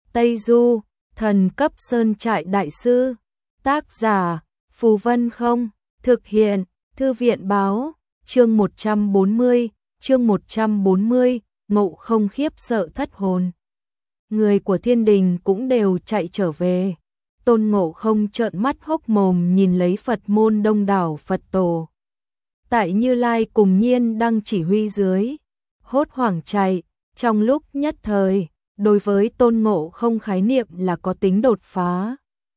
Tây Du, thần cấp sơn trại đại sư. Tác giả, Phù Vân Không. Thực hiện, Thư viện báo. Chương 140, Ngộ Không khiếp sợ thất hồn. Người của thiên đình cũng đều chạy trở về. Tôn Ngộ Không trợn mắt hốc mồm nhìn lấy Phật môn đông đảo Phật tổ. Tại Như Lai cùng Nhiên đang chỉ huy dưới, hốt hoảng chạy, trong lúc nhất thời, đối với Tôn Ngộ Không khái niệm là có tính đột phá.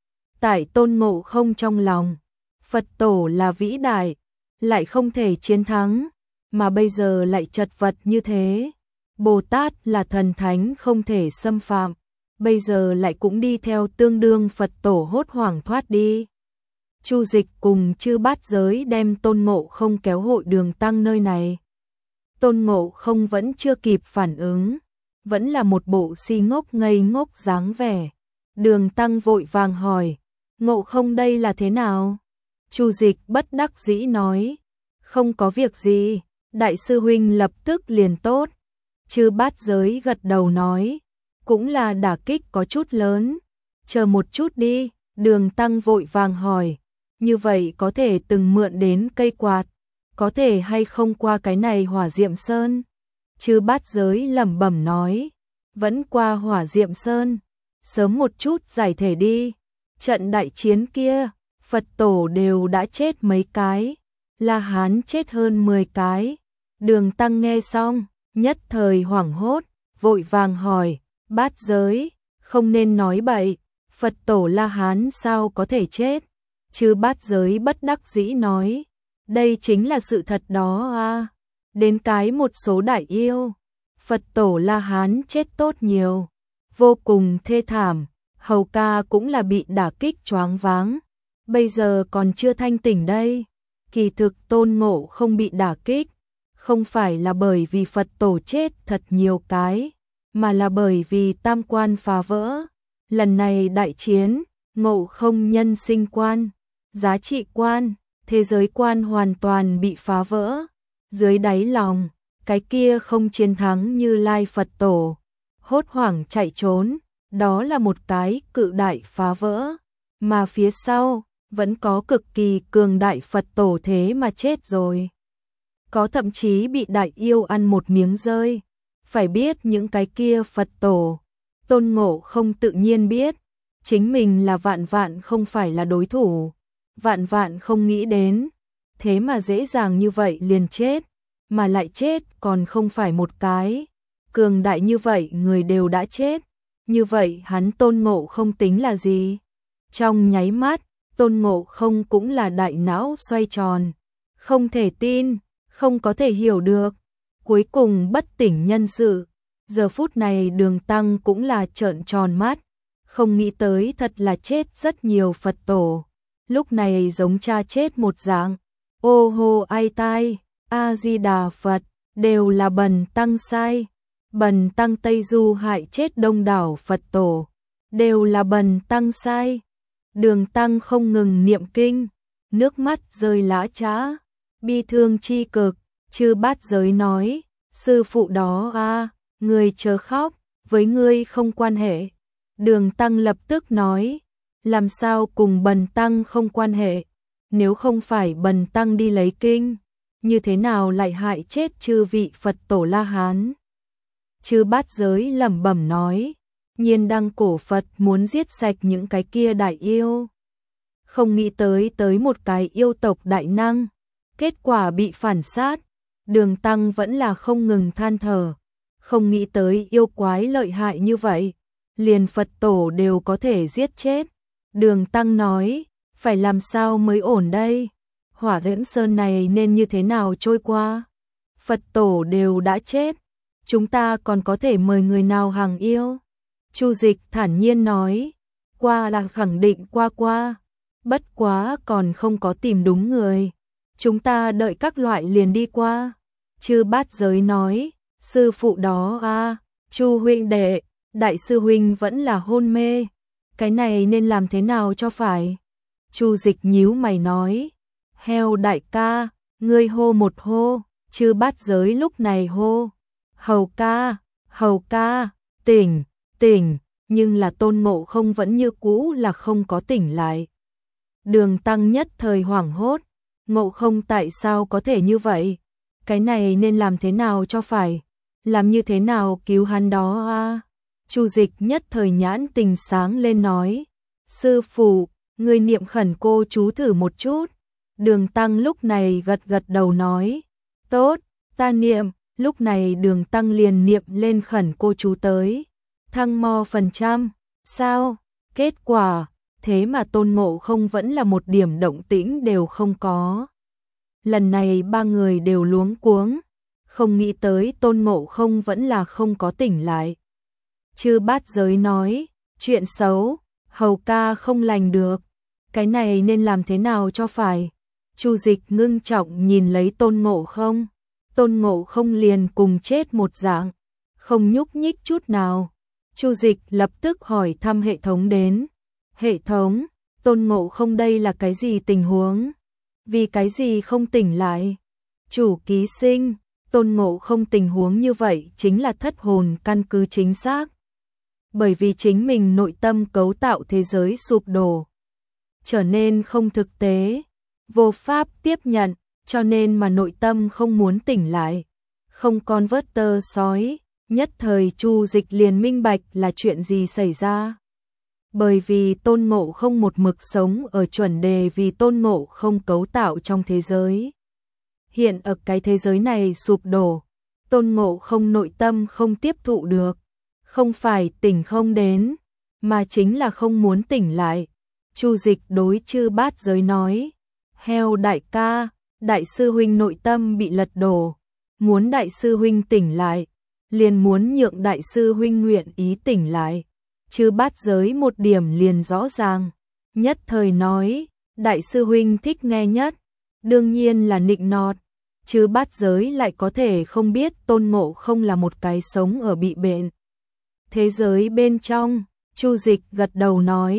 Tại Tôn Ngộ Không trong lòng, Phật tổ là vĩ đại, lại không thể chiến thắng, mà bây giờ lại chật vật như thế. Bồ Tát là thần thánh không thể xâm phạm, bây giờ lại cũng đi theo tương đương Phật tổ hốt hoảng thoát đi. Chu Dịch cùng chư bát giới đem Tôn Ngộ Không kéo hội Đường Tăng nơi này. Tôn Ngộ Không vẫn chưa kịp phản ứng, vẫn là một bộ si ngốc ngây ngốc dáng vẻ. Đường Tăng vội vàng hỏi, Ngộ Không đây là thế nào? Chu Dịch bất đắc dĩ nói, không có việc gì, đại sư huynh lập tức liền tốt. Chư bát giới gật đầu nói, cũng là đả kích có chút lớn, chờ một chút đi. Đường Tăng vội vàng hỏi, như vậy có thể từng mượn đến cây quạt, có thể hay không qua cái này Hỏa Diệm Sơn? Chư bát giới lẩm bẩm nói, vẫn qua Hỏa Diệm Sơn, sớm một chút giải thể đi. Trận đại chiến kia, Phật tổ đều đã chết mấy cái, La Hán chết hơn 10 cái. Đường Tăng nghe xong, nhất thời hoảng hốt, vội vàng hỏi, bát giới, không nên nói bậy, Phật tổ La Hán sao có thể chết? Chư bát giới bất đắc dĩ nói, đây chính là sự thật đó à. Đến cái một số đại yêu, Phật tổ La Hán chết tốt nhiều, vô cùng thê thảm. Hầu ca cũng là bị đả kích choáng váng, bây giờ còn chưa thanh tỉnh đây. Kỳ thực Tôn Ngộ Không bị đả kích, không phải là bởi vì Phật tổ chết thật nhiều cái, mà là bởi vì tam quan phá vỡ. Lần này đại chiến, Ngộ Không nhân sinh quan, giá trị quan, thế giới quan hoàn toàn bị phá vỡ. Dưới đáy lòng, cái kia không chiến thắng Như Lai Phật tổ, hốt hoảng chạy trốn, đó là một cái cự đại phá vỡ, mà phía sau vẫn có cực kỳ cường đại Phật tổ thế mà chết rồi. Có thậm chí bị đại yêu ăn một miếng rơi. Phải biết những cái kia Phật tổ, Tôn Ngộ Không tự nhiên biết, chính mình là vạn vạn không phải là đối thủ, vạn vạn không nghĩ đến, thế mà dễ dàng như vậy liền chết, mà lại chết còn không phải một cái, cường đại như vậy người đều đã chết, như vậy hắn Tôn Ngộ Không tính là gì? Trong nháy mắt, Tôn Ngộ Không cũng là đại não xoay tròn, không thể tin, không có thể hiểu được, cuối cùng bất tỉnh nhân sự. Giờ phút này Đường Tăng cũng là trợn tròn mắt, không nghĩ tới thật là chết rất nhiều Phật tổ, lúc này giống cha chết một dạng. Ô hô ai tai, A Di Đà Phật, đều là bần tăng sai, bần tăng Tây Du hại chết đông đảo Phật tổ, đều là bần tăng sai. Đường Tăng không ngừng niệm kinh, nước mắt rơi lã chã, bi thương chi cực. Chư bát giới nói, sư phụ đó à, người chớ khóc, với ngươi không quan hệ. Đường Tăng lập tức nói, làm sao cùng bần tăng không quan hệ, nếu không phải bần tăng đi lấy kinh, như thế nào lại hại chết chư vị Phật tổ La Hán? Chư bát giới lẩm bẩm nói, Nhiên Đăng cổ Phật muốn giết sạch những cái kia đại yêu, không nghĩ tới một cái yêu tộc đại năng, kết quả bị phản sát. Đường Tăng vẫn là không ngừng than thở, không nghĩ tới yêu quái lợi hại như vậy, liền Phật tổ đều có thể giết chết. Đường Tăng nói, phải làm sao mới ổn đây? Hỏa Diệm Sơn này nên như thế nào trôi qua? Phật tổ đều đã chết, chúng ta còn có thể mời người nào hàng yêu? Chu Dịch thản nhiên nói, qua là khẳng định qua, bất quá còn không có tìm đúng người, chúng ta đợi các loại liền đi qua. Chư bát giới nói, sư phụ đó à, Chu huynh đệ, đại sư huynh vẫn là hôn mê, cái này nên làm thế nào cho phải? Chu Dịch nhíu mày nói, heo đại ca, ngươi hô một hô. Chư bát giới lúc này hô, hầu ca, tỉnh, nhưng là Tôn Ngộ Không vẫn như cũ là không có tỉnh lại. Đường Tăng nhất thời hoảng hốt, Ngộ Không tại sao có thể như vậy? Cái này nên làm thế nào cho phải? Làm như thế nào cứu hắn đó a? Chu Dịch nhất thời nhãn tình sáng lên nói, sư phụ, người niệm khẩn cô chú thử một chút. Đường Tăng lúc này gật gật đầu nói, tốt, ta niệm. Lúc này Đường Tăng liền niệm lên khẩn cô chú tới. Thăng mo phần trăm, sao? Kết quả, thế mà Tôn Ngộ Không vẫn là một điểm động tĩnh đều không có. Lần này ba người đều luống cuống, không nghĩ tới Tôn Ngộ Không vẫn là không có tỉnh lại. Chư Bát Giới nói, chuyện xấu, hầu ca không lành được, cái này nên làm thế nào cho phải? Chu Dịch ngưng trọng nhìn lấy Tôn Ngộ Không, Tôn Ngộ Không liền cùng chết một dạng, không nhúc nhích chút nào. Chu Dịch lập tức hỏi thăm hệ thống đến, hệ thống, Tôn Ngộ Không đây là cái gì tình huống? Vì cái gì không tỉnh lại? Chủ ký sinh, Tôn Ngộ Không tình huống như vậy chính là thất hồn căn cứ chính xác. Bởi vì chính mình nội tâm cấu tạo thế giới sụp đổ, trở nên không thực tế, vô pháp tiếp nhận, cho nên mà nội tâm không muốn tỉnh lại. Không con vớt tơ sói, nhất thời Chu Dịch liền minh bạch là chuyện gì xảy ra. Bởi vì Tôn Ngộ Không một mực sống ở chuẩn đề vì Tôn Ngộ Không cấu tạo trong thế giới. Hiện ở cái thế giới này sụp đổ, Tôn Ngộ Không nội tâm không tiếp thụ được, không phải tỉnh không đến, mà chính là không muốn tỉnh lại. Chu Dịch đối Chư Bát Giới nói, heo đại ca, đại sư huynh nội tâm bị lật đổ, muốn đại sư huynh tỉnh lại, liền muốn nhượng đại sư huynh nguyện ý tỉnh lại. Chư Bát Giới một điểm liền rõ ràng, nhất thời nói, đại sư huynh thích nghe nhất, đương nhiên là nịnh nọt. Chư Bát Giới lại có thể không biết Tôn Ngộ Không là một cái sống ở bị bệnh thế giới bên trong. Chu Dịch gật đầu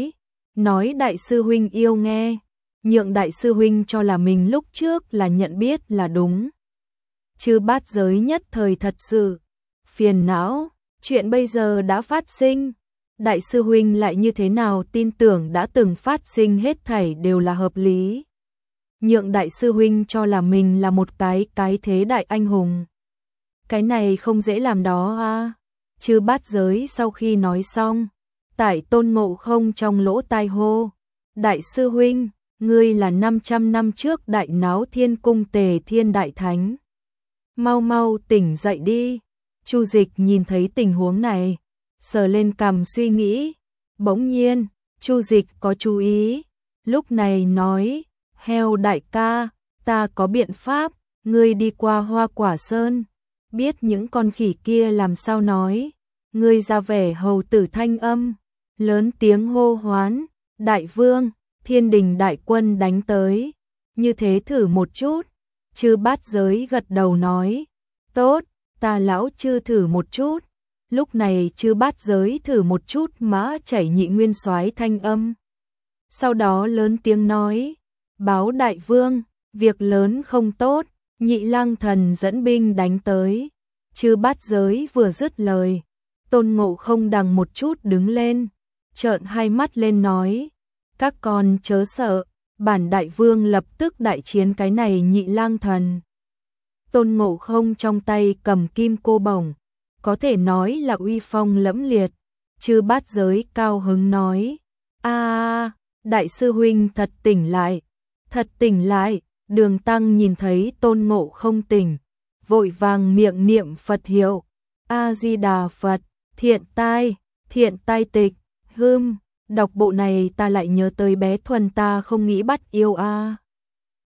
nói đại sư huynh yêu nghe, nhượng đại sư huynh cho là mình lúc trước là nhận biết là đúng. Chư Bát Giới nhất thời thật sự phiền não, chuyện bây giờ đã phát sinh, đại sư huynh lại như thế nào tin tưởng đã từng phát sinh hết thảy đều là hợp lý. Nhượng đại sư huynh cho là mình là một cái thế đại anh hùng. Cái này không dễ làm đó a. Chư Bát Giới sau khi nói xong, tại Tôn Ngộ Không trong lỗ tai hô, đại sư huynh, ngươi là 500 năm trước đại náo thiên cung Tề Thiên Đại Thánh. Mau mau tỉnh dậy đi. Chu Dịch nhìn thấy tình huống này, sờ lên cằm suy nghĩ. Bỗng nhiên, Chu Dịch có chú ý, lúc này nói, heo đại ca, ta có biện pháp, ngươi đi qua Hoa Quả Sơn, biết những con khỉ kia làm sao nói, ngươi ra vẻ hầu tử thanh âm, lớn tiếng hô hoán, đại vương, thiên đình đại quân đánh tới, như thế thử một chút. Chư Bát Giới gật đầu nói, tốt, ta lão chư thử một chút. Lúc này Chư Bát Giới thử một chút Mã Chảy Nhị Nguyên Soái thanh âm. Sau đó lớn tiếng nói, báo đại vương, việc lớn không tốt, Nhị Lang Thần dẫn binh đánh tới. Chư Bát Giới vừa dứt lời, Tôn Ngộ Không đằng một chút đứng lên, trợn hai mắt lên nói, các con chớ sợ, bản đại vương lập tức đại chiến cái này Nhị Lang Thần. Tôn Ngộ Không trong tay cầm kim cô bổng, có thể nói là uy phong lẫm liệt. Chư Bát Giới cao hứng nói, a, đại sư huynh thật tỉnh lại, thật tỉnh lại. Đường Tăng nhìn thấy Tôn Ngộ Không tỉnh, vội vàng miệng niệm Phật hiệu, A Di Đà Phật, thiện tai tịch, đọc bộ này ta lại nhớ tới bé Thuần ta không nghĩ bắt yêu a.